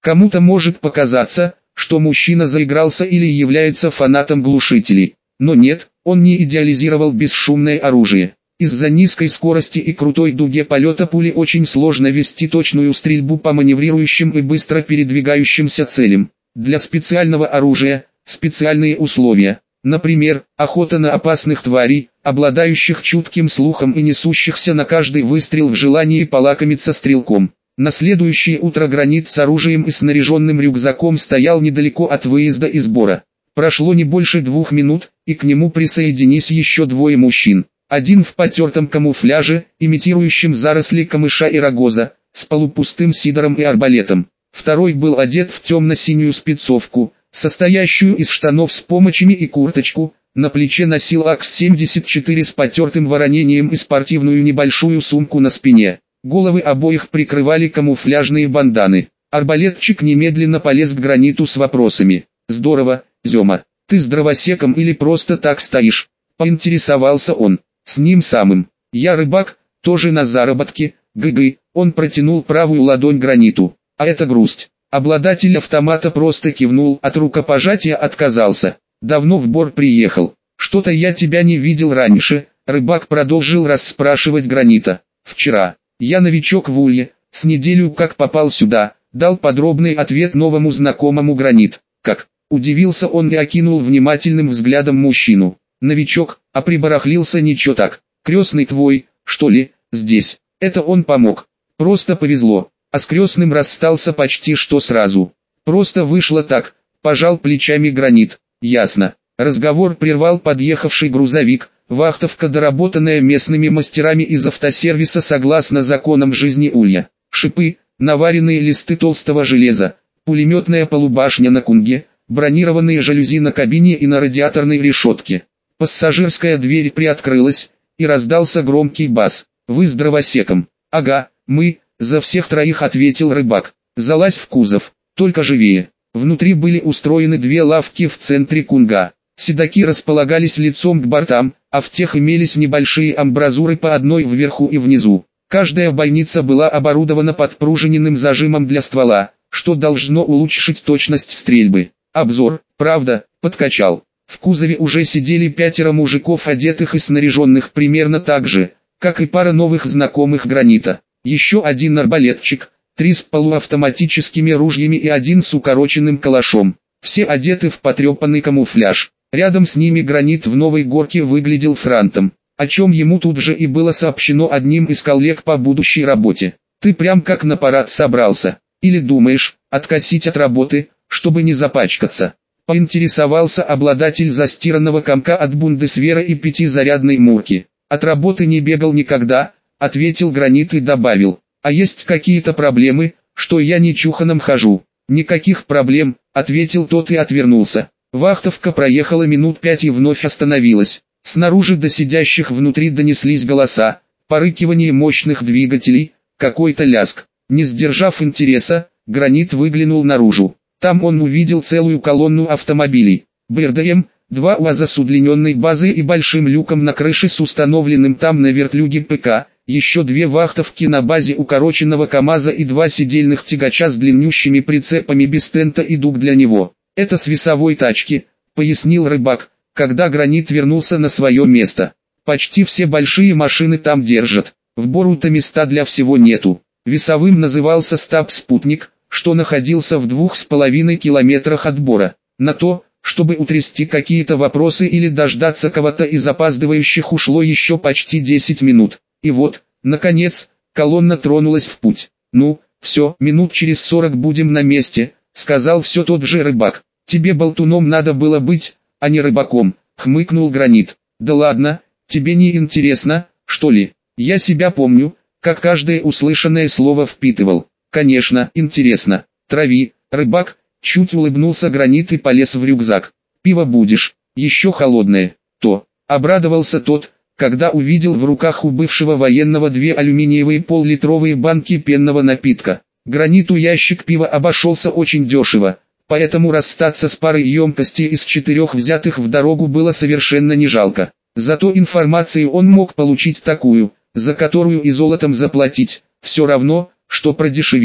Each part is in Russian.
Кому-то может показаться, что мужчина заигрался или является фанатом глушителей. Но нет, он не идеализировал бесшумное оружие. Из-за низкой скорости и крутой дуге полета пули очень сложно вести точную стрельбу по маневрирующим и быстро передвигающимся целям. Для специального оружия специальные условия. Например, охота на опасных тварей, обладающих чутким слухом и несущихся на каждый выстрел в желании полакомиться стрелком. На следующее утро Гранит с оружием и снаряженным рюкзаком стоял недалеко от выезда из Бора. Прошло не больше 2 минут, и к нему присоединились еще 2 мужчин. Один в потертом камуфляже, имитирующем заросли камыша и рогоза, с полупустым сидором и арбалетом. Второй был одет в темно-синюю спецовку, состоящую из штанов с помочами и курточку, на плече носил АКС-74 с потертым воронением и спортивную небольшую сумку на спине. Головы обоих прикрывали камуфляжные банданы. Арбалетчик немедленно полез к Граниту с вопросами. «Здорово, Зема, ты с дровосеком или просто так стоишь?» — поинтересовался он. «С ним самым. Я рыбак, тоже на заработке, гы-гы». Он протянул правую ладонь Граниту. «А это грусть». Обладатель автомата просто кивнул, от рукопожатия отказался. «Давно в Бор приехал. Что-то я тебя не видел раньше». Рыбак продолжил расспрашивать Гранита. «Вчера. Я новичок в Улье, с неделю как попал сюда», — дал подробный ответ новому знакомому Гранит. «Как?» — удивился он и окинул внимательным взглядом мужчину. «Новичок, а прибарахлился ничего так. Крестный твой, что ли, здесь?» «Это он помог. Просто повезло. А с крестным расстался почти что сразу. Просто вышло так», — пожал плечами Гранит. «Ясно». Разговор прервал подъехавший грузовик, вахтовка, доработанная местными мастерами из автосервиса согласно законам жизни Улья. Шипы, наваренные листы толстого железа, пулеметная полубашня на кунге, бронированные жалюзи на кабине и на радиаторной решетке. Пассажирская дверь приоткрылась, и раздался громкий бас. «Вы с дровосеком?» «Ага, мы», — за всех троих ответил рыбак. «Залазь в кузов, только живее». Внутри были устроены 2 лавки в центре кунга. Седаки располагались лицом к бортам, а в тех имелись небольшие амбразуры по одной вверху и внизу. Каждая бойница была оборудована подпружиненным зажимом для ствола, что должно улучшить точность стрельбы. Обзор, правда, подкачал. В кузове уже сидели 5 мужиков, одетых и снаряженных примерно так же, как и пара новых знакомых Гранита. Еще один арбалетчик, 3 с полуавтоматическими ружьями и 1 с укороченным калашом. Все одеты в потрепанный камуфляж. Рядом с ними Гранит в новой горке выглядел франтом, о чем ему тут же и было сообщено одним из коллег по будущей работе. «Ты прям как на парад собрался? Или думаешь, откосить от работы, чтобы не запачкаться?» — поинтересовался обладатель застиранного комка от Бундесвера и 5-зарядной мурки. «От работы не бегал никогда», — ответил Гранит и добавил. «А есть какие-то проблемы, что я не чуханом хожу?» «Никаких проблем», — ответил тот и отвернулся. Вахтовка проехала минут 5 и вновь остановилась. Снаружи до сидящих внутри донеслись голоса, порыкивание мощных двигателей, какой-то лязг. Не сдержав интереса, Гранит выглянул наружу. Там он увидел целую колонну автомобилей. БРДМ, 2 УАЗа с удлиненной базой и большим люком на крыше с установленным там на вертлюге ПК, еще 2 вахтовки на базе укороченного КАМАЗа и 2 сидельных тягача с длиннющими прицепами без тента и дуг для него. «Это с весовой тачки», — пояснил рыбак, когда Гранит вернулся на свое место. «Почти все большие машины там держат, в Бору-то места для всего нету». Весовым назывался «Стаб-спутник», что находился в 2,5 километрах от Бора. На то, чтобы утрясти какие-то вопросы или дождаться кого-то из опаздывающих, ушло еще почти 10 минут. И вот, наконец, колонна тронулась в путь. «Ну, все, минут через 40 будем на месте», — сказал все тот же рыбак. «Тебе болтуном надо было быть, а не рыбаком», — хмыкнул Гранит. «Да ладно, тебе не интересно, что ли? Я себя помню, как каждое услышанное слово впитывал». «Конечно, интересно. Трави». Рыбак чуть улыбнулся Гранит и полез в рюкзак. «Пиво будешь? Еще холодное?» «То». Обрадовался тот, когда увидел в руках у бывшего военного 2 алюминиевые пол-литровые банки пенного напитка. Граниту ящик пива обошелся очень дешево, поэтому расстаться с парой емкостей из 4 взятых в дорогу было совершенно не жалко. Зато информацию он мог получить такую, за которую и золотом заплатить, все равно, что продешевить.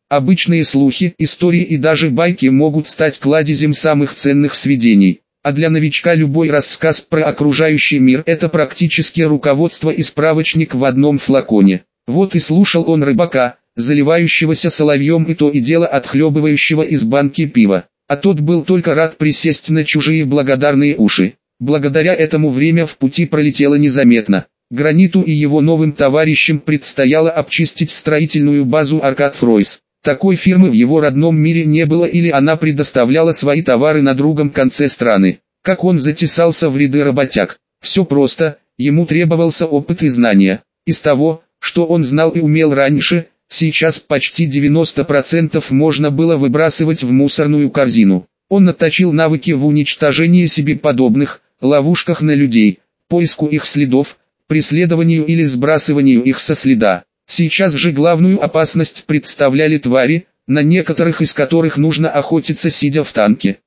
Обычные слухи, истории и даже байки могут стать кладезем самых ценных сведений. А для новичка любой рассказ про окружающий мир – это практически руководство и справочник в одном флаконе. Вот и слушал он рыбака, заливающегося соловьем и то и дело отхлебывающего из банки пива. А тот был только рад присесть на чужие благодарные уши. Благодаря этому время в пути пролетело незаметно. Граниту и его новым товарищам предстояло обчистить строительную базу Аркад Фройс. Такой фирмы в его родном мире не было, или она предоставляла свои товары на другом конце страны. Как он затесался в ряды работяг? Все просто, ему требовался опыт и знания. Из того, что он знал и умел раньше, сейчас почти 90% можно было выбрасывать в мусорную корзину. Он отточил навыки в уничтожении себе подобных, ловушках на людей, поиску их следов, преследованию или сбрасыванию их со следа. Сейчас же главную опасность представляли твари, на некоторых из которых нужно охотиться сидя в танке.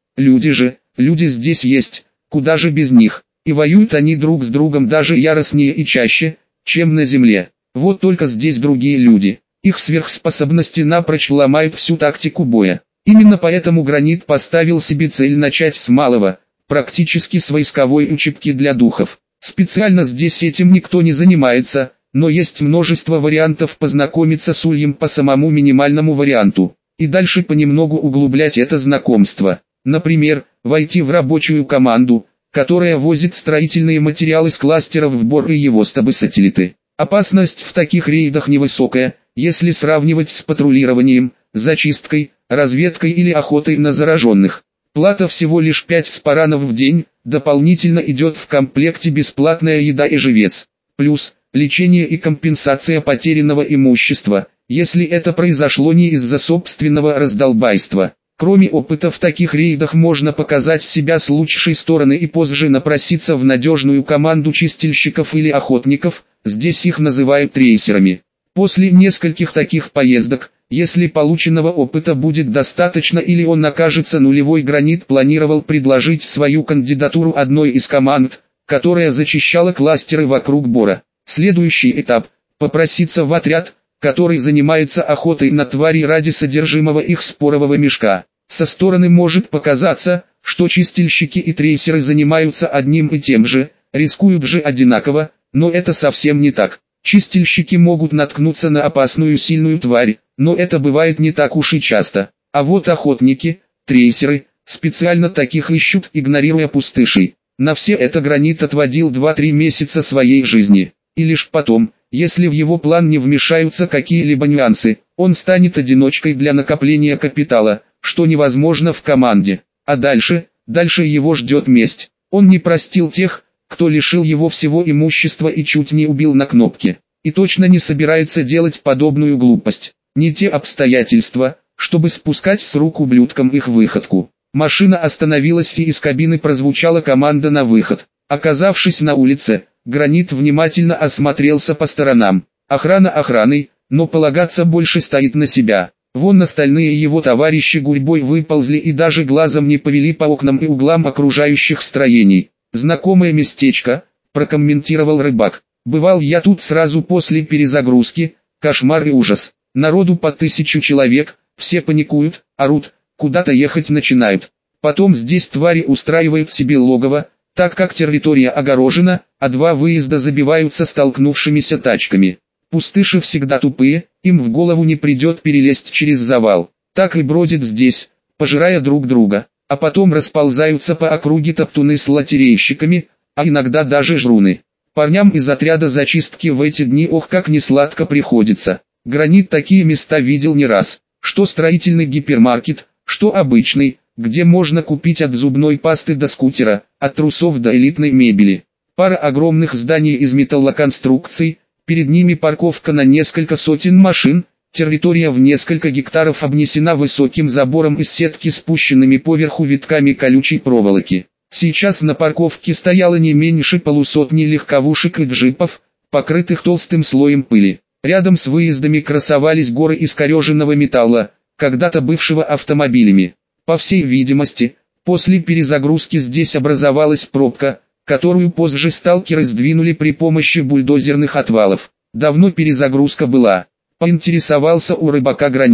Люди здесь есть, куда же без них, и воюют они друг с другом даже яростнее и чаще, чем на земле. Вот только здесь другие люди, их сверхспособности напрочь ломают всю тактику боя. Именно поэтому Гранит поставил себе цель начать с малого, практически с войсковой учебки для духов. Специально здесь этим никто не занимается, но есть множество вариантов познакомиться с ульем по самому минимальному варианту, и дальше понемногу углублять это знакомство. Например, войти в рабочую команду, которая возит строительные материалы с кластеров в Бор и его стабы-сателлиты. Опасность в таких рейдах невысокая, если сравнивать с патрулированием, зачисткой, разведкой или охотой на зараженных. Плата всего лишь 5 спаранов в день, дополнительно идет в комплекте бесплатная еда и живец. Плюс лечение и компенсация потерянного имущества, если это произошло не из-за собственного раздолбайства. Кроме опыта в таких рейдах можно показать себя с лучшей стороны и позже напроситься в надежную команду чистильщиков или охотников, здесь их называют трейсерами. После нескольких таких поездок, если полученного опыта будет достаточно или он окажется нулевой, Гранит планировал предложить свою кандидатуру одной из команд, которая зачищала кластеры вокруг Бора. Следующий этап – попроситься в отряд, который занимается охотой на твари ради содержимого их спорового мешка. Со стороны может показаться, что чистильщики и трейсеры занимаются одним и тем же, рискуют же одинаково, но это совсем не так. Чистильщики могут наткнуться на опасную сильную тварь, но это бывает не так уж и часто. А вот охотники, трейсеры, специально таких ищут, игнорируя пустышей. На все это Гранит отводил 2-3 месяца своей жизни. И лишь потом, если в его план не вмешаются какие-либо нюансы, он станет одиночкой для накопления капитала, что невозможно в команде. А дальше его ждет месть. Он не простил тех, кто лишил его всего имущества и чуть не убил на кнопке. И точно не собирается делать подобную глупость. Не те обстоятельства, чтобы спускать с рук ублюдкам их выходку. Машина остановилась, и из кабины прозвучала команда на выход. Оказавшись на улице, Гранит внимательно осмотрелся по сторонам. Охрана охраной, но полагаться больше стоит на себя. Вон остальные его товарищи гурьбой выползли и даже глазом не повели по окнам и углам окружающих строений. «Знакомое местечко», – прокомментировал рыбак. «Бывал я тут сразу после перезагрузки, кошмар и ужас. Народу по 1000 человек, все паникуют, орут, куда-то ехать начинают. Потом здесь твари устраивают себе логово, так как территория огорожена, а 2 выезда забиваются столкнувшимися тачками. Пустыши всегда тупые, им в голову не придет перелезть через завал. Так и бродят здесь, пожирая друг друга, а потом расползаются по округе топтуны с лотерейщиками, а иногда даже жруны. Парням из отряда зачистки в эти дни ох как несладко приходится. Гранит такие места видел не раз, что строительный гипермаркет, что обычный, где можно купить от зубной пасты до скутера, от трусов до элитной мебели. Пара огромных зданий из металлоконструкций, перед ними парковка на несколько сотен машин, территория в несколько гектаров обнесена высоким забором из сетки, спущенными поверху витками колючей проволоки. Сейчас на парковке стояло не меньше полусотни легковушек и джипов, покрытых толстым слоем пыли. Рядом с выездами красовались горы искореженного металла, когда-то бывшего автомобилями. По всей видимости, после перезагрузки здесь образовалась пробка, которую позже сталкеры сдвинули при помощи бульдозерных отвалов. Давно перезагрузка была? Поинтересовался у рыбака Гранит.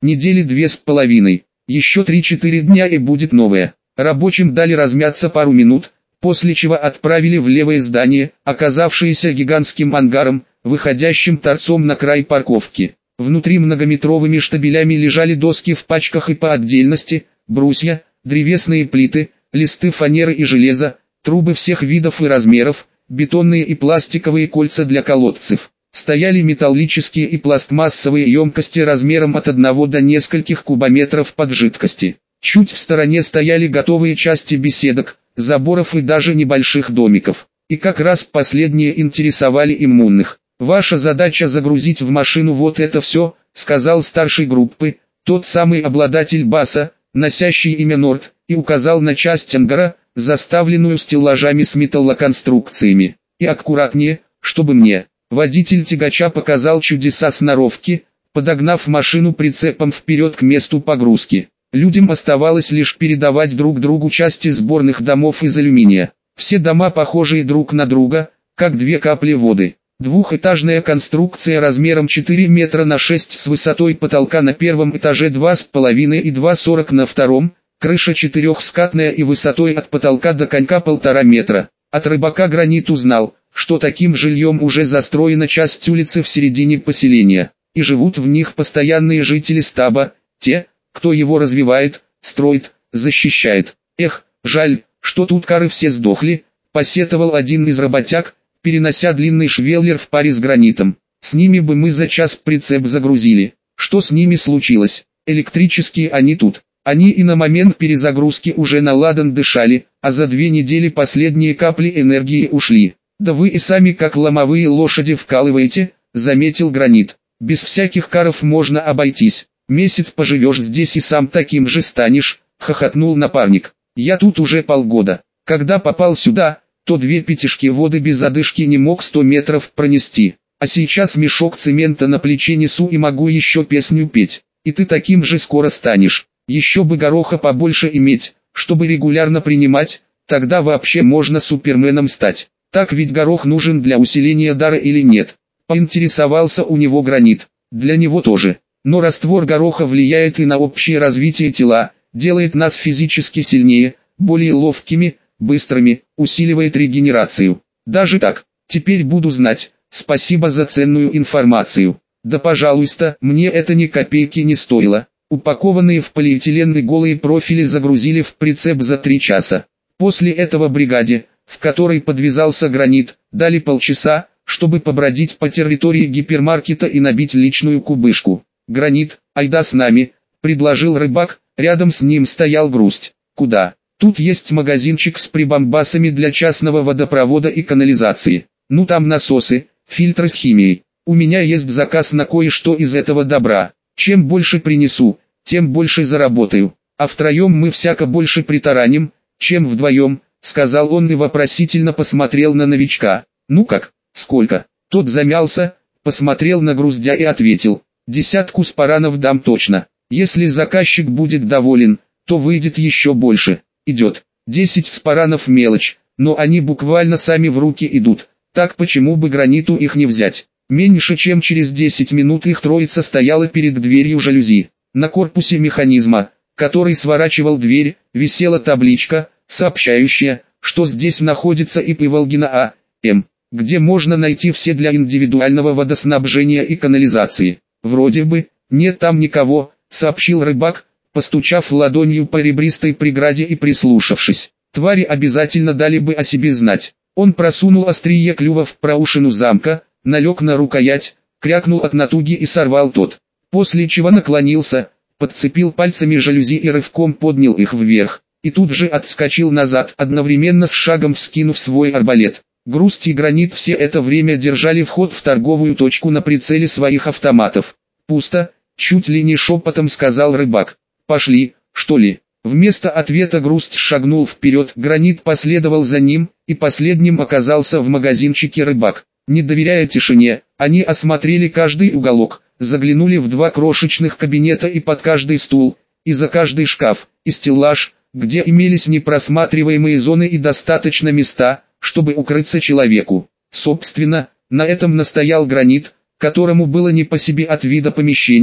недели 2,5. Еще 3-4 дня и будет новое. Рабочим дали размяться пару минут, после чего отправили в левое здание, оказавшееся гигантским ангаром, выходящим торцом на край парковки. Внутри многометровыми штабелями лежали доски в пачках и по отдельности, брусья, древесные плиты, листы фанеры и железа, трубы всех видов и размеров, бетонные и пластиковые кольца для колодцев. Стояли металлические и пластмассовые емкости размером от 1 до нескольких кубометров под жидкости. Чуть в стороне стояли готовые части беседок, заборов и даже небольших домиков. И как раз последние интересовали иммунных. «Ваша задача загрузить в машину вот это все», — сказал старший группы, тот самый обладатель баса, носящий имя Норд, и указал на часть ангара, заставленную стеллажами с металлоконструкциями. «И аккуратнее, чтобы мне». Водитель тягача показал чудеса сноровки, подогнав машину прицепом вперед к месту погрузки. Людям оставалось лишь передавать друг другу части сборных домов из алюминия. Все дома похожие друг на друга, как две капли воды. Двухэтажная конструкция размером 4 метра на 6 с высотой потолка на первом этаже 2,5 и 2,40 на втором, крыша четырехскатная и высотой от потолка до конька 1,5 метра. От рыбака Гранит узнал, что таким жильем уже застроена часть улицы в середине поселения, и живут в них постоянные жители стаба, те, кто его развивает, строит, защищает. «Эх, жаль, что тут кары все сдохли», — посетовал один из работяг, перенося длинный швеллер в паре с Гранитом. «С ними бы мы за час прицеп загрузили». «Что с ними случилось? Электрические они тут». Они и на момент перезагрузки уже на ладан дышали, а за 2 недели последние капли энергии ушли. «Да вы и сами как ломовые лошади вкалываете», — заметил Гранит. «Без всяких каров можно обойтись. Месяц поживешь здесь и сам таким же станешь», — хохотнул напарник. «Я тут уже полгода. Когда попал сюда, то 2 пятишки воды без одышки не мог 100 метров пронести. А сейчас мешок цемента на плече несу и могу еще песню петь. И ты таким же скоро станешь. Еще бы гороха побольше иметь, чтобы регулярно принимать, тогда вообще можно суперменом стать. Так ведь горох нужен для усиления дара или нет?» Поинтересовался у него Гранит. «Для него тоже. Но раствор гороха влияет и на общее развитие тела, делает нас физически сильнее, более ловкими, быстрыми, усиливает регенерацию. Даже так, теперь буду знать, спасибо за ценную информацию. Да пожалуйста, мне это ни копейки не стоило». Упакованные в полиэтилены голые профили загрузили в прицеп за 3 часа. После этого бригаде, в которой подвязался Гранит, дали полчаса, чтобы побродить по территории гипермаркета и набить личную кубышку. «Гранит, айда с нами», — предложил рыбак, рядом с ним стоял Грусть. «Куда? Тут есть магазинчик с прибамбасами для частного водопровода и канализации. Ну там насосы, фильтры с химией. У меня есть заказ на кое-что из этого добра. Чем больше принесу, тем больше заработаю. А втроем мы всяко больше притараним, чем вдвоем», — сказал он и вопросительно посмотрел на новичка. «Ну как, сколько?» Тот замялся, посмотрел на Груздя и ответил: «10 спаранов дам точно. Если заказчик будет доволен, то выйдет еще больше. Идет. 10 спаранов мелочь, но они буквально сами в руки идут, так почему бы Граниту их не взять?» Меньше чем через 10 минут их троица стояла перед дверью жалюзи. На корпусе механизма, который сворачивал дверь, висела табличка, сообщающая, что здесь находится ИП Волгина А.М., где можно найти все для индивидуального водоснабжения и канализации. «Вроде бы, нет там никого», — сообщил рыбак, постучав ладонью по ребристой преграде и прислушавшись. «Твари обязательно дали бы о себе знать». Он просунул острие клюва в проушину замка, налег на рукоять, крякнул от натуги и сорвал тот. После чего наклонился, подцепил пальцами жалюзи и рывком поднял их вверх. И тут же отскочил назад, одновременно с шагом вскинув свой арбалет. Грусть и Гранит все это время держали вход в торговую точку на прицеле своих автоматов. «Пусто», — чуть ли не шепотом сказал рыбак. «Пошли, что ли?» Вместо ответа Грусть шагнул вперед, Гранит последовал за ним, и последним оказался в магазинчике рыбак. Не доверяя тишине, они осмотрели каждый уголок, заглянули в 2 крошечных кабинета и под каждый стул, и за каждый шкаф, и стеллаж, где имелись непросматриваемые зоны и достаточно места, чтобы укрыться человеку. Собственно, на этом настоял Гранит, которому было не по себе от вида помещения,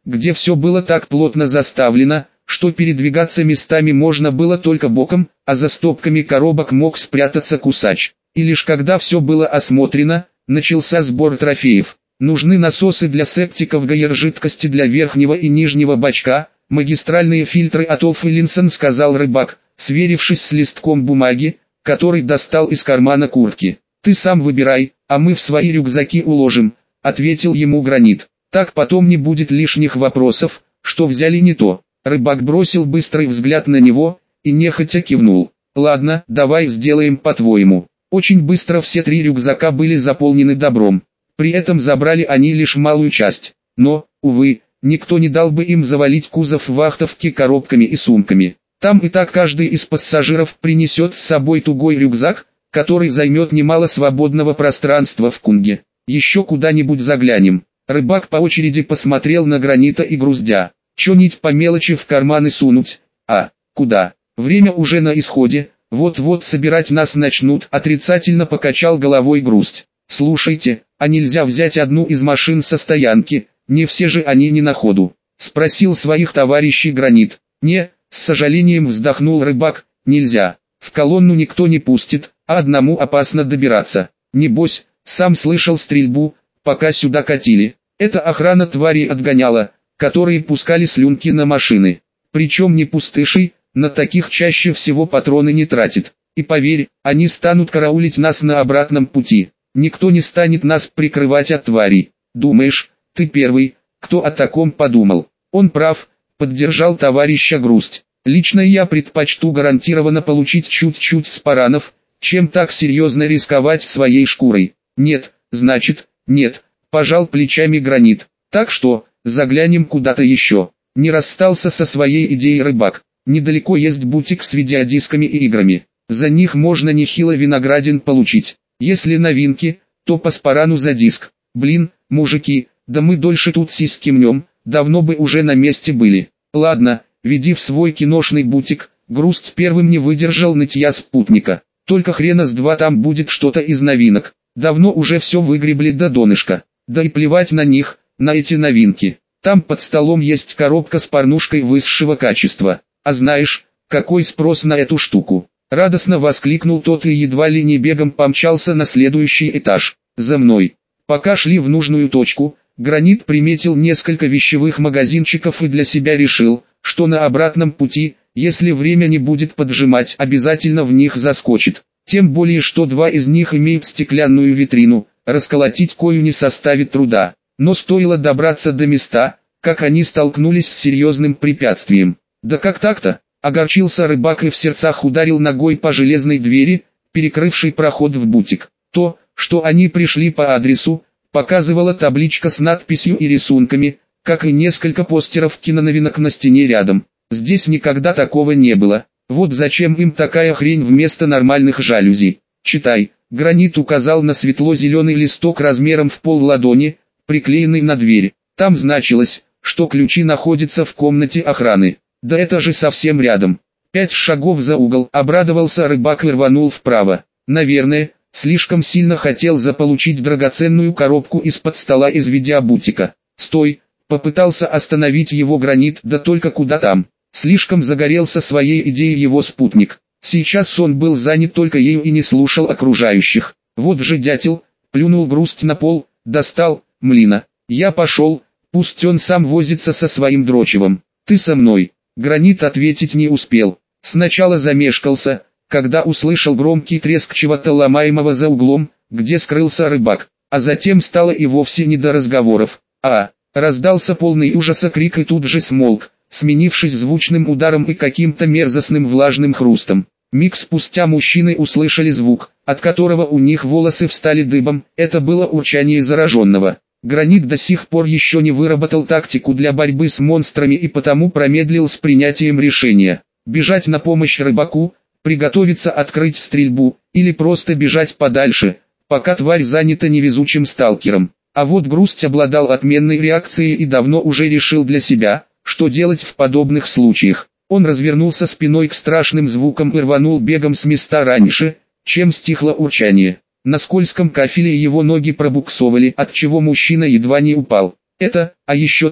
где все было так плотно заставлено, что передвигаться местами можно было только боком, а за стопками коробок мог спрятаться кусач. И лишь когда все было осмотрено, начался сбор трофеев. Нужны насосы для септиков, ГР жидкости для верхнего и нижнего бачка, магистральные фильтры от Олф-Линсон, сказал рыбак, сверившись с листком бумаги, который достал из кармана куртки. «Ты сам выбирай, а мы в свои рюкзаки уложим», — ответил ему Гранит. «Так потом не будет лишних вопросов, что взяли не то». Рыбак бросил быстрый взгляд на него и нехотя кивнул. «Ладно, давай сделаем по-твоему». Очень быстро все 3 рюкзака были заполнены добром. При этом забрали они лишь малую часть. Но, увы, никто не дал бы им завалить кузов вахтовки коробками и сумками. Там и так каждый из пассажиров принесет с собой тугой рюкзак, который займет немало свободного пространства в Кунге. «Еще куда-нибудь заглянем». Рыбак по очереди посмотрел на Гранита и Груздя. «Чё-нибудь по мелочи в карманы сунуть? А, куда? Время уже на исходе, вот-вот собирать нас начнут», отрицательно покачал головой Груздь. «Слушайте, а нельзя взять одну из машин со стоянки, не все же они не на ходу?» Спросил своих товарищей Гранит. «Не», с сожалением вздохнул рыбак, «нельзя. В колонну никто не пустит, а одному опасно добираться. Небось, сам слышал стрельбу, пока сюда катили. Это охрана тварей отгоняла, которые пускали слюнки на машины. Причем не пустышей, на таких чаще всего патроны не тратит. И поверь, они станут караулить нас на обратном пути. Никто не станет нас прикрывать от тварей. Думаешь, ты первый, кто о таком подумал?» «Он прав», поддержал товарища Грусть. «Лично я предпочту гарантированно получить чуть-чуть спаранов, чем так серьезно рисковать своей шкурой». «Нет, значит, нет», пожал плечами Гранит. «Так что, заглянем куда-то еще». Не расстался со своей идеей рыбак. «Недалеко есть бутик с видеодисками и играми. За них можно нехило виноградин получить. Если новинки, то по спарану за диск. Блин, мужики, да мы дольше тут сиськи мнем, давно бы уже на месте были. Ладно, веди в свой киношный бутик». Грусть первым не выдержал нытья спутника. «Только хрена с два там будет что-то из новинок. Давно уже все выгребли до донышка. Да и плевать на них, на эти новинки. Там под столом есть коробка с порнушкой высшего качества. А знаешь, какой спрос на эту штуку?» Радостно воскликнул тот и едва ли не бегом помчался на следующий этаж. «За мной». Пока шли в нужную точку, Гранит приметил несколько вещевых магазинчиков и для себя решил, что на обратном пути, если время не будет поджимать, обязательно в них заскочит. Тем более, что 2 из них имеют стеклянную витрину, расколотить кою не составит труда. Но стоило добраться до места, как они столкнулись с серьезным препятствием. «Да как так-то?» — огорчился рыбак и в сердцах ударил ногой по железной двери, перекрывшей проход в бутик. То, что они пришли по адресу, показывала табличка с надписью и рисунками, как и несколько постеров киноновинок на стене рядом. Здесь никогда такого не было. Вот зачем им такая хрень вместо нормальных жалюзи. «Читай», — Гранит указал на светло-зеленый листок размером в пол-ладони, приклеенный на дверь. Там значилось, что ключи находятся в комнате охраны. «Да это же совсем рядом». 5 шагов за угол, обрадовался рыбак и рванул вправо. Наверное, слишком сильно хотел заполучить драгоценную коробку из-под стола из видеобутика. «Стой!» — попытался остановить его Гранит, да только куда там. Слишком загорелся своей идеей его спутник. Сейчас он был занят только ею и не слушал окружающих. «Вот же дятел!» — плюнул Грусть на пол, достал, млина. «Я пошел, пусть он сам возится со своим дрочевом. Ты со мной?» Гранит ответить не успел. Сначала замешкался, когда услышал громкий треск чего-то ломаемого за углом, где скрылся рыбак. А затем стало и вовсе не до разговоров. Раздался полный ужаса крик и тут же смолк, сменившись звучным ударом и каким-то мерзостным влажным хрустом. Миг спустя мужчины услышали звук, от которого у них волосы встали дыбом. Это было урчание зараженного. Гранит до сих пор еще не выработал тактику для борьбы с монстрами и потому промедлил с принятием решения. Бежать на помощь рыбаку, приготовиться открыть стрельбу, или просто бежать подальше, пока тварь занята невезучим сталкером. А вот Грусть обладал отменной реакцией и давно уже решил для себя, что делать в подобных случаях. Он развернулся спиной к страшным звукам и рванул бегом с места раньше, чем стихло урчание. На скользком кафеле его ноги пробуксовывали, отчего мужчина едва не упал. А еще то,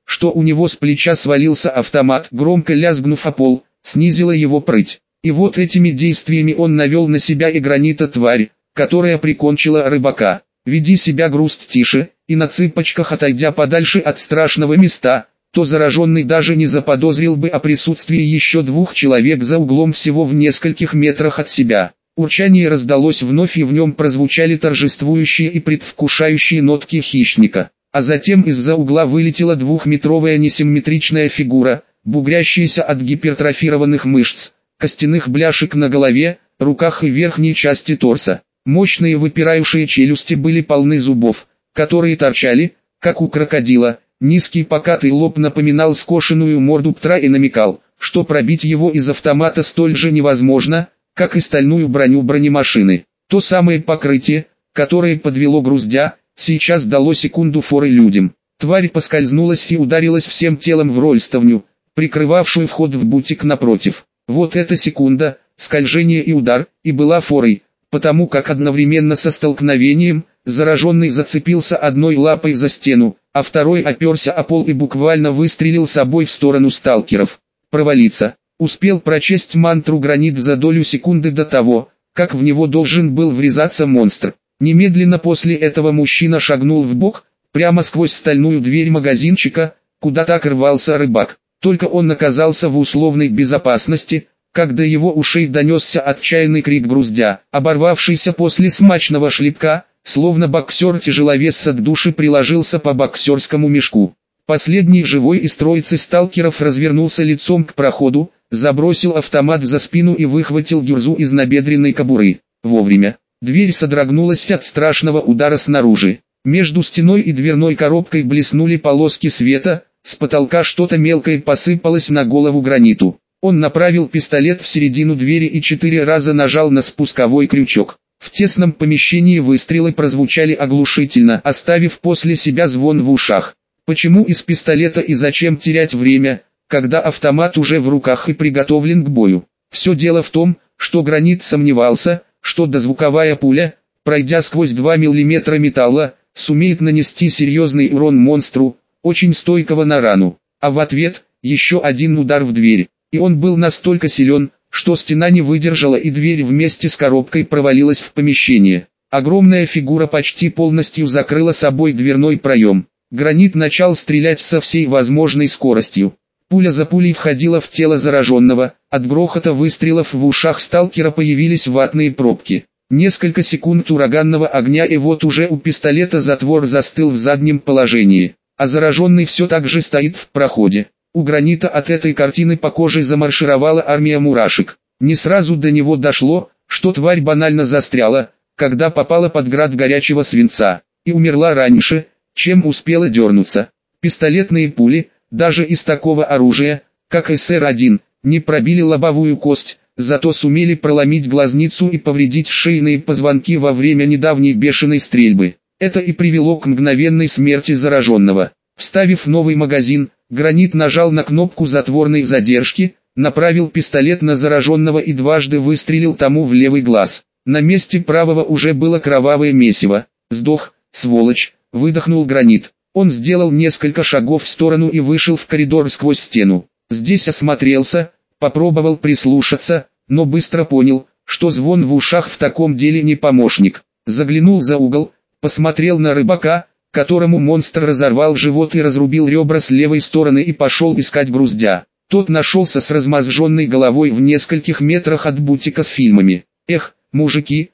что у него с плеча свалился автомат, громко лязгнув о пол, снизила его прыть. И вот этими действиями он навел на себя и Гранита тварь, которая прикончила рыбака. Веди себя грусть тише, и на цыпочках отойдя подальше от страшного места, то зараженный даже не заподозрил бы о присутствии еще двух человек за углом всего в нескольких метрах от себя. Урчание раздалось вновь, и в нем прозвучали торжествующие и предвкушающие нотки хищника. А затем из-за угла вылетела двухметровая несимметричная фигура, бугрящаяся от гипертрофированных мышц, костяных бляшек на голове, руках и верхней части торса. Мощные выпирающие челюсти были полны зубов, которые торчали, как у крокодила. Низкий покатый лоб напоминал скошенную морду птра и намекал, что пробить его из автомата столь же невозможно, как и стальную броню бронемашины. То самое покрытие, которое подвело груздя, сейчас дало секунду форы людям. Тварь поскользнулась и ударилась всем телом в рольстовню, прикрывавшую вход в бутик напротив. Вот эта секунда, скольжение и удар, и была форой, потому как одновременно со столкновением, зараженный зацепился одной лапой за стену, а второй оперся о пол и буквально выстрелил собой в сторону сталкеров. Провалиться. Успел прочесть мантру Гранит за долю секунды до того, как в него должен был врезаться монстр. Немедленно после этого мужчина шагнул вбок, прямо сквозь стальную дверь магазинчика, куда так рвался рыбак. Только он оказался в условной безопасности, когда его ушей донесся отчаянный крик груздя, оборвавшийся после смачного шлепка, словно боксер-тяжеловес от души приложился по боксерскому мешку. Последний живой из троицы сталкеров развернулся лицом к проходу, забросил автомат за спину и выхватил гюрзу из набедренной кобуры. Вовремя. Дверь содрогнулась от страшного удара снаружи. Между стеной и дверной коробкой блеснули полоски света, с потолка что-то мелкое посыпалось на голову Граниту. Он направил пистолет в середину двери и 4 раза нажал на спусковой крючок. В тесном помещении выстрелы прозвучали оглушительно, оставив после себя звон в ушах. Почему из пистолета и зачем терять время, когда автомат уже в руках и приготовлен к бою? Все дело в том, что Гранит сомневался, что дозвуковая пуля, пройдя сквозь 2 мм металла, сумеет нанести серьезный урон монстру, очень стойкого на рану. А в ответ, еще один удар в дверь. И он был настолько силен, что стена не выдержала и дверь вместе с коробкой провалилась в помещение. Огромная фигура почти полностью закрыла собой дверной проем. Гранит начал стрелять со всей возможной скоростью. Пуля за пулей входила в тело зараженного, от грохота выстрелов в ушах сталкера появились ватные пробки. Несколько секунд ураганного огня, и вот уже у пистолета затвор застыл в заднем положении, а зараженный все так же стоит в проходе. У Гранита от этой картины по коже замаршировала армия мурашек. Не сразу до него дошло, что тварь банально застряла, когда попала под град горячего свинца, и умерла раньше, чем успела дернуться. Пистолетные пули, даже из такого оружия, как СР-1, не пробили лобовую кость, зато сумели проломить глазницу и повредить шейные позвонки во время недавней бешеной стрельбы. Это и привело к мгновенной смерти зараженного. Вставив новый магазин, Гранит нажал на кнопку затворной задержки, направил пистолет на зараженного и дважды выстрелил тому в левый глаз. На месте правого уже было кровавое месиво. «Сдох, сволочь!» — выдохнул Гранит. Он сделал несколько шагов в сторону и вышел в коридор сквозь стену. Здесь осмотрелся, попробовал прислушаться, но быстро понял, что звон в ушах в таком деле не помощник. Заглянул за угол, посмотрел на рыбака, которому монстр разорвал живот и разрубил ребра с левой стороны, и пошел искать груздя. Тот нашелся с размозженной головой в нескольких метрах от бутика с фильмами. Эх, мужики,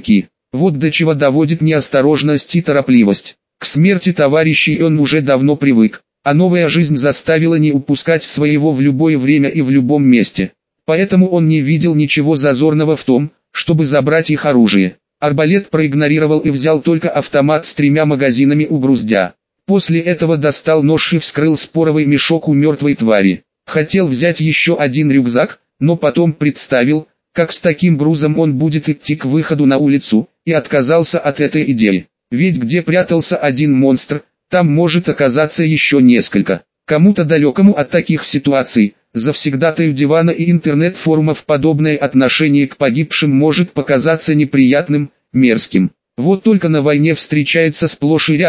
вот до чего доводит неосторожность и торопливость. К смерти товарищей он уже давно привык, а новая жизнь заставила не упускать своего в любое время и в любом месте. Поэтому он не видел ничего зазорного в том, чтобы забрать их оружие. Арбалет проигнорировал и взял только автомат с 3 магазинами у груздя. После этого достал нож и вскрыл споровый мешок у мертвой твари. Хотел взять еще один рюкзак, но потом представил, как с таким грузом он будет идти к выходу на улицу, и отказался от этой идеи. Ведь где прятался один монстр, там может оказаться еще несколько. Кому-то далекому от таких ситуаций, завсегдатаю дивана и интернет-форумов, подобное отношение к погибшим может показаться неприятным, мерзким. Вот только на войне встречается сплошь и рядом,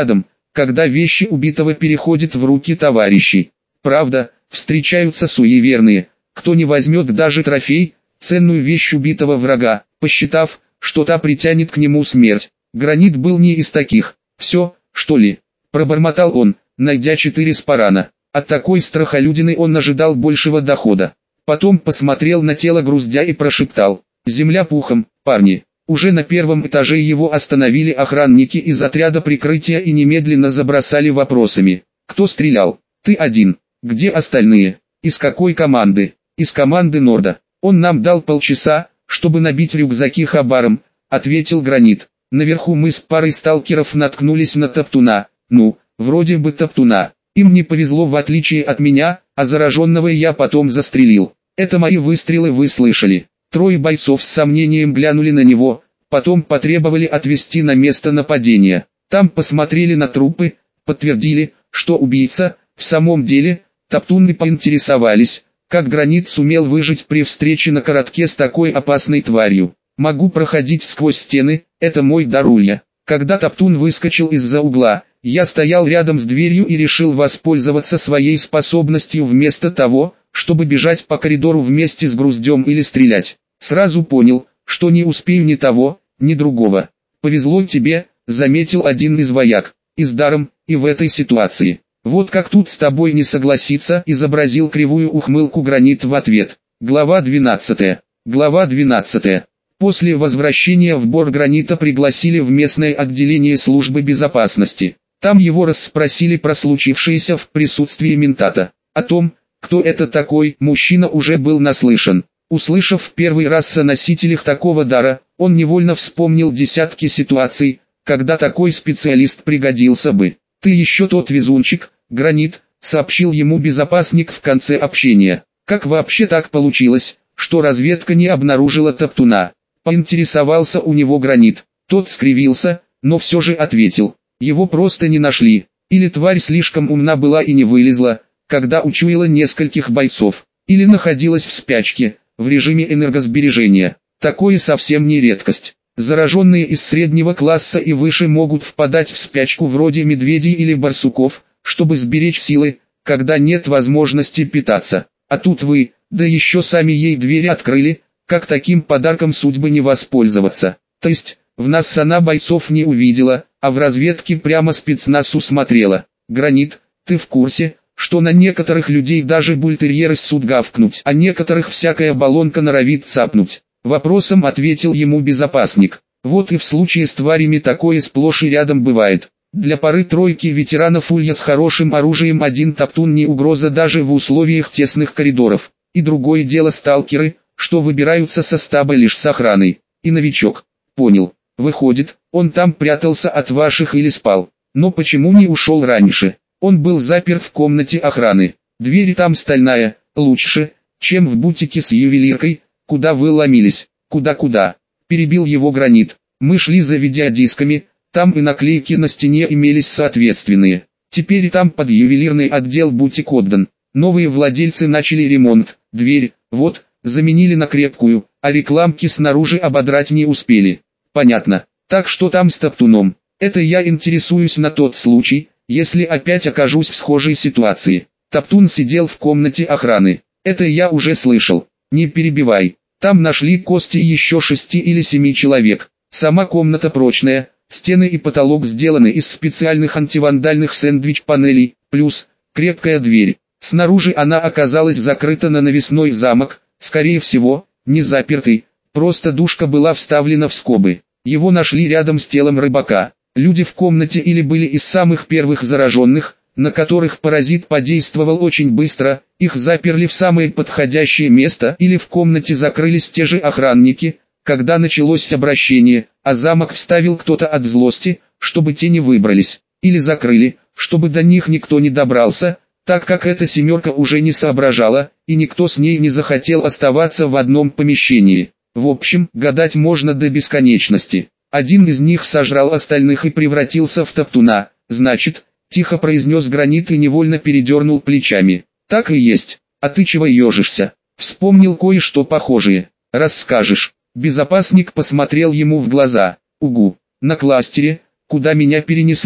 когда вещи убитого переходят в руки товарищей. Правда, встречаются суеверные, кто не возьмет даже трофей, ценную вещь убитого врага, посчитав, что та притянет к нему смерть. Гранит был не из таких. «Все, что ли?» – пробормотал он, найдя 4 спарана. От такой страхолюдины он ожидал большего дохода. Потом посмотрел на тело груздя и прошептал: «Земля пухом, парни». Уже на первом этаже его остановили охранники из отряда прикрытия и немедленно забросали вопросами. «Кто стрелял? Ты один. Где остальные? Из какой команды?» «Из команды Норда. Он нам дал полчаса, чтобы набить рюкзаки хабаром», — ответил Гранит. «Наверху мы с парой сталкеров наткнулись на топтуна. Ну, вроде бы топтуна. Им не повезло в отличие от меня, а зараженного я потом застрелил. Это мои выстрелы вы слышали». 3 бойцов с сомнением глянули на него, потом потребовали отвезти на место нападения. Там посмотрели на трупы, подтвердили, что убийца, в самом деле, топтуны поинтересовались, как Гранит сумел выжить при встрече на коротке с такой опасной тварью. «Могу проходить сквозь стены, это мой дар улья. Когда топтун выскочил из-за угла, я стоял рядом с дверью и решил воспользоваться своей способностью вместо того, чтобы бежать по коридору вместе с груздем или стрелять. Сразу понял, что не успею ни того, ни другого. Повезло тебе», — заметил один из вояк. «И с даром, и в этой ситуации. Вот как тут с тобой не согласиться», — изобразил кривую ухмылку Гранит в ответ. Глава 12. Глава 12. После возвращения в Бор Гранита пригласили в местное отделение службы безопасности. Там его расспросили про случившееся в присутствии ментата. О том, кто это такой, мужчина уже был наслышан. Услышав в первый раз о носителях такого дара, он невольно вспомнил десятки ситуаций, когда такой специалист пригодился бы. «Ты еще тот везунчик, Гранит», — сообщил ему безопасник в конце общения. «Как вообще так получилось, что разведка не обнаружила топтуна?» — поинтересовался у него Гранит. Тот скривился, но все же ответил: «Его просто не нашли. Или тварь слишком умна была и не вылезла, когда учуяла нескольких бойцов, или находилась в спячке, в режиме энергосбережения. Такое совсем не редкость. Зараженные из среднего класса и выше могут впадать в спячку вроде медведей или барсуков, чтобы сберечь силы, когда нет возможности питаться. А тут вы, да еще сами ей двери открыли, как таким подарком судьбы не воспользоваться? То есть, в нас она бойцов не увидела, а в разведке прямо спецназ усмотрела. Гранит, ты в курсе, что на некоторых людей даже бультерьеры ссут гавкнуть, а некоторых всякая баллонка норовит цапнуть?» Вопросом ответил ему безопасник. «Вот и в случае с тварями такое сплошь и рядом бывает. Для пары-тройки ветеранов улья с хорошим оружием один топтун не угроза даже в условиях тесных коридоров. И другое дело сталкеры, что выбираются со стаба лишь с охраной. И новичок. Понял. Выходит, он там прятался от ваших или спал. Но почему не ушел раньше? Он был заперт в комнате охраны. Дверь там стальная, лучше, чем в бутике с ювелиркой, куда вы ломились. Куда-куда?» Перебил его Гранит. «Мы шли за видеодисками, там и наклейки на стене имелись соответственные. Теперь там под ювелирный отдел бутик отдан. Новые владельцы начали ремонт. Дверь, вот, заменили на крепкую, а рекламки снаружи ободрать не успели». «Понятно. Так что там с топтуном?» «Это я интересуюсь на тот случай, если опять окажусь в схожей ситуации». Топтун сидел в комнате охраны. «Это я уже слышал. Не перебивай. Там нашли кости еще 6 или 7 человек. Сама комната прочная, стены и потолок сделаны из специальных антивандальных сэндвич-панелей, плюс крепкая дверь. Снаружи она оказалась закрыта на навесной замок, скорее всего, не запертый, просто душка была вставлена в скобы. Его нашли рядом с телом рыбака. Люди в комнате или были из самых первых зараженных, на которых паразит подействовал очень быстро, их заперли в самое подходящее место, или в комнате закрылись те же охранники, когда началось обращение, а замок вставил кто-то от злости, чтобы те не выбрались, или закрыли, чтобы до них никто не добрался, так как эта семерка уже не соображала, и никто с ней не захотел оставаться в одном помещении. В общем, гадать можно до бесконечности. Один из них сожрал остальных и превратился в топтуна, значит, тихо произнес Гранит и невольно передернул плечами. «Так и есть. А ты чего ежишься? Вспомнил кое-что похожее. Расскажешь?» Безопасник посмотрел ему в глаза. «Угу. На кластере, куда меня перенесло,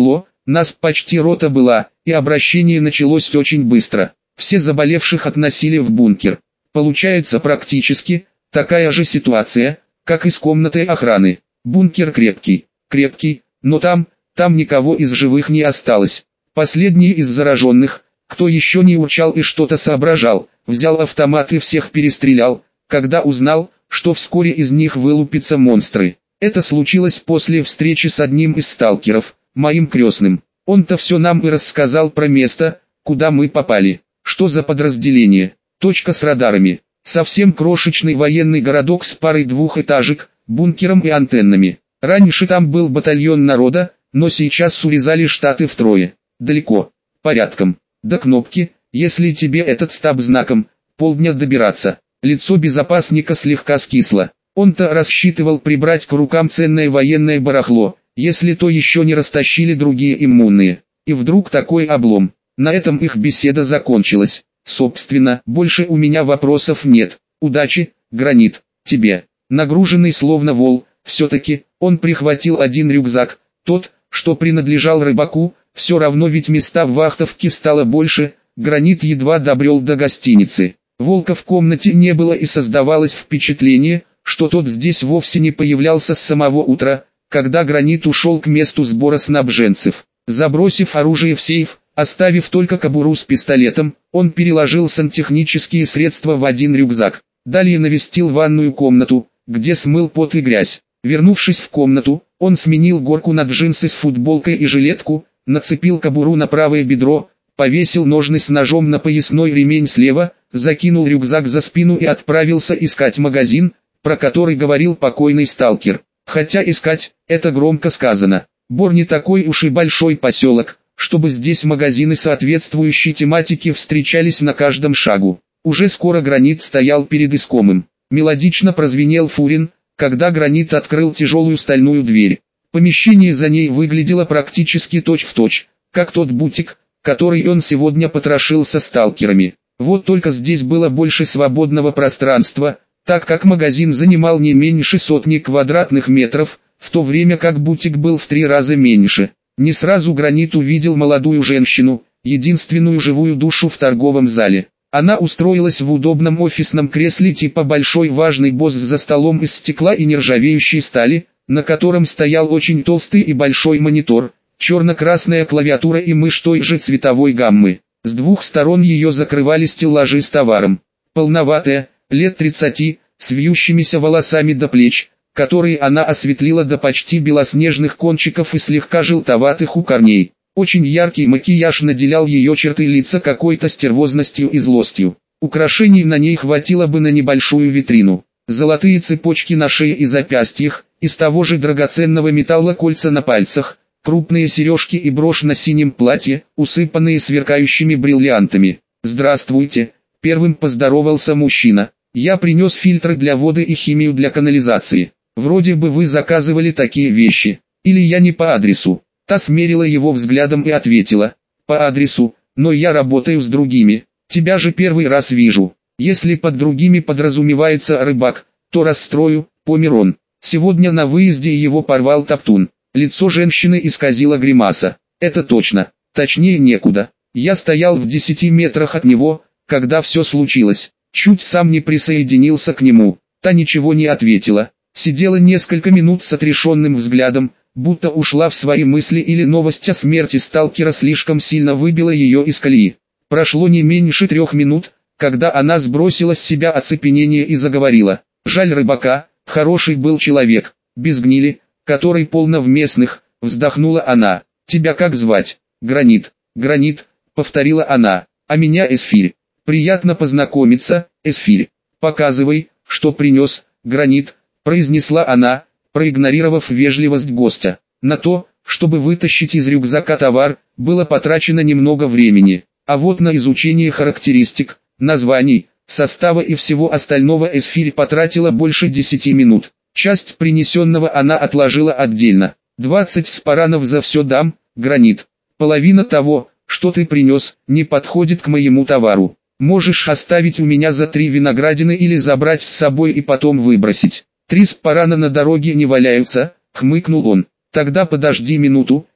Нас почти рота была, и обращение началось очень быстро. Все заболевших относили в бункер. Получается практически такая же ситуация, как и с комнатой охраны. Бункер крепкий, но там никого из живых не осталось. Последний из зараженных, кто еще не урчал и что-то соображал, взял автомат и всех перестрелял, когда узнал, что вскоре из них вылупятся монстры. Это случилось после встречи с одним из сталкеров, моим крестным. Он-то все нам и рассказал про место, куда мы попали. Что за подразделение? Точка с радарами. Совсем крошечный военный городок с парой двухэтажек, бункером и антеннами. Раньше там был батальон народа, но сейчас урезали штаты втрое. Далеко. Порядком. До кнопки, если тебе этот стаб знаком, полдня добираться. Лицо безопасника слегка скисло. Он-то рассчитывал прибрать к рукам ценное военное барахло, если то еще не растащили другие иммунные. И вдруг такой облом. На этом их беседа закончилась. Собственно, больше у меня вопросов нет. Удачи, Гранит, тебе. Нагруженный словно вол, все-таки, он прихватил один рюкзак, тот, что принадлежал рыбаку, все равно ведь места в вахтовке стало больше. Гранит едва добрел до гостиницы. Волка в комнате не было и создавалось впечатление, что тот здесь вовсе не появлялся с самого утра, когда Гранит ушел к месту сбора снабженцев. Забросив оружие в сейф, оставив только кобуру с пистолетом, он переложил сантехнические средства в один рюкзак. Далее навестил ванную комнату, где смыл пот и грязь. Вернувшись в комнату, он сменил горку на джинсы с футболкой и жилетку, нацепил кобуру на правое бедро, повесил ножны с ножом на поясной ремень слева, закинул рюкзак за спину и отправился искать магазин, про который говорил покойный сталкер. Хотя искать, это громко сказано. Бор не такой уж и большой поселок, чтобы здесь магазины соответствующей тематике встречались на каждом шагу. Уже скоро Гранит стоял перед искомым. Мелодично прозвенел фурин, когда Гранит открыл тяжелую стальную дверь. Помещение за ней выглядело практически точь-в-точь, как тот бутик, который он сегодня потрошил со сталкерами. Вот только здесь было больше свободного пространства, так как магазин занимал не меньше сотни квадратных метров, в то время как бутик был в 3 раза меньше. Не сразу Гранит увидел молодую женщину, единственную живую душу в торговом зале. Она устроилась в удобном офисном кресле типа большой важный босс за столом из стекла и нержавеющей стали, на котором стоял очень толстый и большой монитор, черно-красная клавиатура и мышь той же цветовой гаммы. С двух сторон ее закрывали стеллажи с товаром. Полноватая, лет 30, с вьющимися волосами до плеч, которые она осветлила до почти белоснежных кончиков и слегка желтоватых у корней. Очень яркий макияж наделял ее черты лица какой-то стервозностью и злостью. Украшений на ней хватило бы на небольшую витрину. Золотые цепочки на шее и запястьях, из того же драгоценного металла кольца на пальцах, крупные сережки и брошь на синем платье, усыпанные сверкающими бриллиантами. «Здравствуйте», — первым поздоровался мужчина. «Я принес фильтры для воды и химию для канализации. Вроде бы вы заказывали такие вещи. Или я не по адресу?» Та смерила его взглядом и ответила: «По адресу, но я работаю с другими. Тебя же первый раз вижу. Если под другими подразумевается рыбак, то расстрою, помер он. Сегодня на выезде его порвал топтун». Лицо женщины исказило гримаса. «Это точно. Точнее некуда. Я стоял в 10 метрах от него, когда все случилось. Чуть сам не присоединился к нему». Та ничего не ответила. Сидела несколько минут с отрешенным взглядом, будто ушла в свои мысли или новость о смерти сталкера слишком сильно выбила ее из колеи. Прошло не меньше 3 минут, когда она сбросила с себя оцепенение и заговорила. «Жаль рыбака, хороший был человек, без гнили, который полно в местных», вздохнула она. «Тебя как звать?» «Гранит». «Гранит», повторила она. «А меня Эсфирь». «Приятно познакомиться, Эсфирь. Показывай, что принес, Гранит», произнесла она, проигнорировав вежливость гостя. На то, чтобы вытащить из рюкзака товар, было потрачено немного времени, а вот на изучение характеристик, названий, состава и всего остального Эсфирь потратила больше 10 минут. Часть принесенного она отложила отдельно. 20 спаранов за все дам, Гранит. Половина того, что ты принес, не подходит к моему товару. Можешь оставить у меня за 3 виноградины или забрать с собой и потом выбросить. 3 спарана на дороге не валяются, хмыкнул он. Тогда подожди минуту,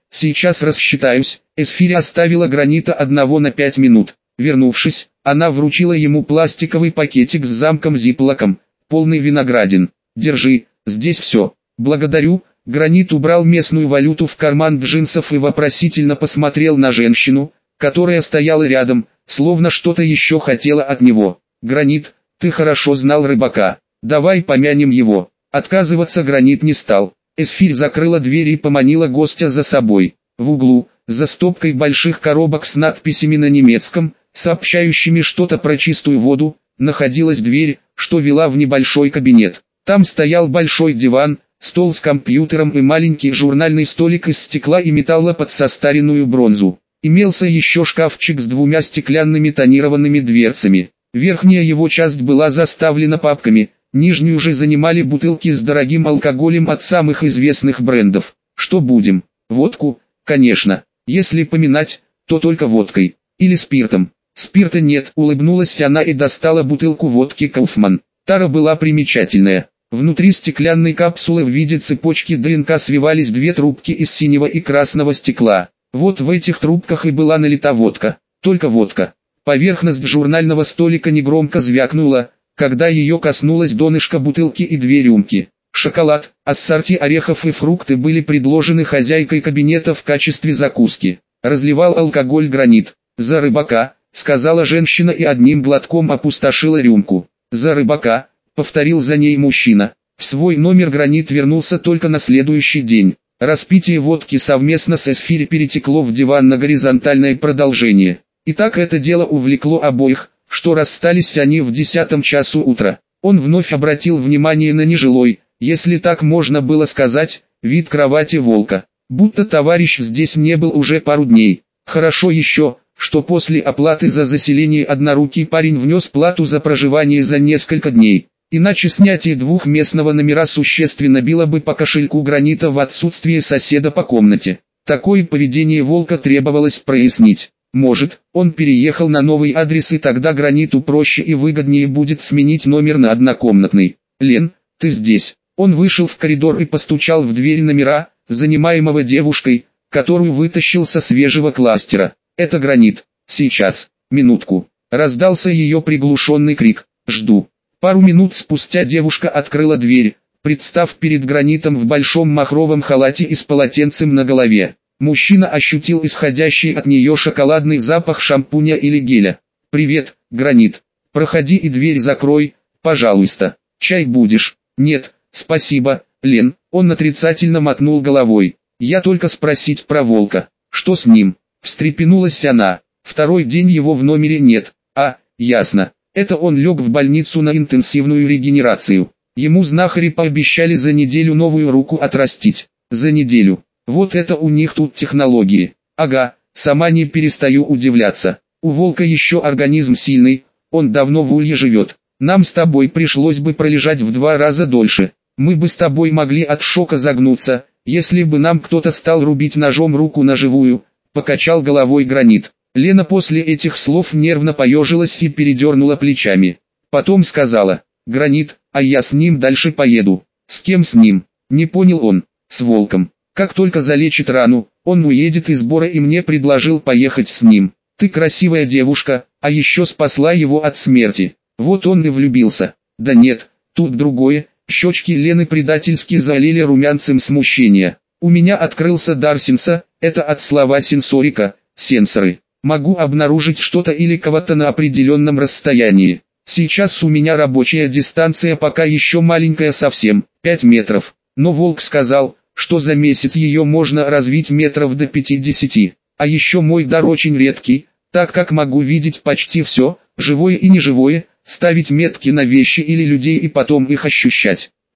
Сейчас рассчитаюсь. Эсфирь оставила Гранита одного на 5 минут. Вернувшись, она вручила ему пластиковый пакетик с замком зиплоком, полный виноградин. «Держи, здесь все». «Благодарю». Гранит убрал местную валюту в карман джинсов и вопросительно посмотрел на женщину, которая стояла рядом, словно что-то еще хотела от него. «Гранит, ты хорошо знал рыбака. Давай помянем его». Отказываться Гранит не стал. Эсфирь закрыла дверь и поманила гостя за собой. В углу, за стопкой больших коробок с надписями на немецком, сообщающими что-то про чистую воду, находилась дверь, что вела в небольшой кабинет. Там стоял большой диван, стол с компьютером и маленький журнальный столик из стекла и металла под состаренную бронзу. Имелся еще шкафчик с 2 стеклянными тонированными дверцами. Верхняя его часть была заставлена папками, нижнюю же занимали бутылки с дорогим алкоголем от самых известных брендов. Что будем? Водку? Конечно. Если поминать, то только водкой. Или спиртом. Спирта нет, улыбнулась она и достала бутылку водки «Кауфман». Тара была примечательная. Внутри стеклянной капсулы в виде цепочки ДНК свивались 2 трубки из синего и красного стекла. Вот в этих трубках и была налита водка. Только водка. Поверхность журнального столика негромко звякнула, когда ее коснулась донышко бутылки и 2 рюмки. Шоколад, ассорти орехов и фрукты были предложены хозяйкой кабинета в качестве закуски. Разливал алкоголь Гранит. «За рыбака», — сказала женщина и одним глотком опустошила рюмку. «За рыбака», — повторил за ней мужчина. В свой номер Гранит вернулся только на следующий день. Распитие водки совместно с Эсфирь перетекло в диван на горизонтальное продолжение. И так это дело увлекло обоих, что расстались они в 10 часу утра. Он вновь обратил внимание на нежилой, если так можно было сказать, вид кровати волка. Будто товарищ здесь не был уже пару дней. Хорошо еще, что после оплаты за заселение однорукий парень внес плату за проживание за несколько дней. Иначе снятие 2 номера существенно било бы по кошельку Гранита в отсутствие соседа по комнате. Такое поведение волка требовалось прояснить. Может, он переехал на новый адрес и тогда Граниту проще и выгоднее будет сменить номер на однокомнатный. «Лен, ты здесь?» Он вышел в коридор и постучал в дверь номера, занимаемого девушкой, которую вытащил со свежего кластера. «Это Гранит. Сейчас. Минутку». Раздался ее приглушенный крик. «Жду». Пару минут спустя девушка открыла дверь, представ перед Гранитом в большом махровом халате и с полотенцем на голове. Мужчина ощутил исходящий от нее шоколадный запах шампуня или геля. «Привет, Гранит. Проходи и дверь закрой, пожалуйста. Чай будешь?» «Нет, спасибо, Лен». Он отрицательно мотнул головой. «Я только спросить про волка. Что с ним?» Встрепенулась она. «Второй день его в номере нет». «А, ясно. Это он лег в больницу на интенсивную регенерацию. Ему знахари пообещали за неделю новую руку отрастить». «За неделю. Вот это у них тут технологии». «Ага, сама не перестаю удивляться. У волка еще организм сильный, он давно в улье живет. Нам с тобой пришлось бы пролежать в 2 раза дольше. Мы бы с тобой могли от шока загнуться, если бы нам кто-то стал рубить ножом руку на живую», — покачал головой Гранит. Лена после этих слов нервно поежилась и передернула плечами. Потом сказала: «Гранит, а я с ним дальше поеду». «С кем с ним?» — не понял он. «С волком. Как только залечит рану, он уедет из Бора и мне предложил поехать с ним. Ты красивая девушка, а еще спасла его от смерти. Вот он и влюбился». «Да нет, тут другое». Щечки Лены предательски залили румянцем смущения. «У меня открылся дар сенса, это от слова сенсорика, сенсоры. Могу обнаружить что-то или кого-то на определенном расстоянии. Сейчас у меня рабочая дистанция пока еще маленькая совсем, 5 метров. Но волк сказал, что за месяц ее можно развить метров до 50. А еще мой дар очень редкий, так как могу видеть почти все, живое и неживое, ставить метки на вещи или людей и потом их ощущать.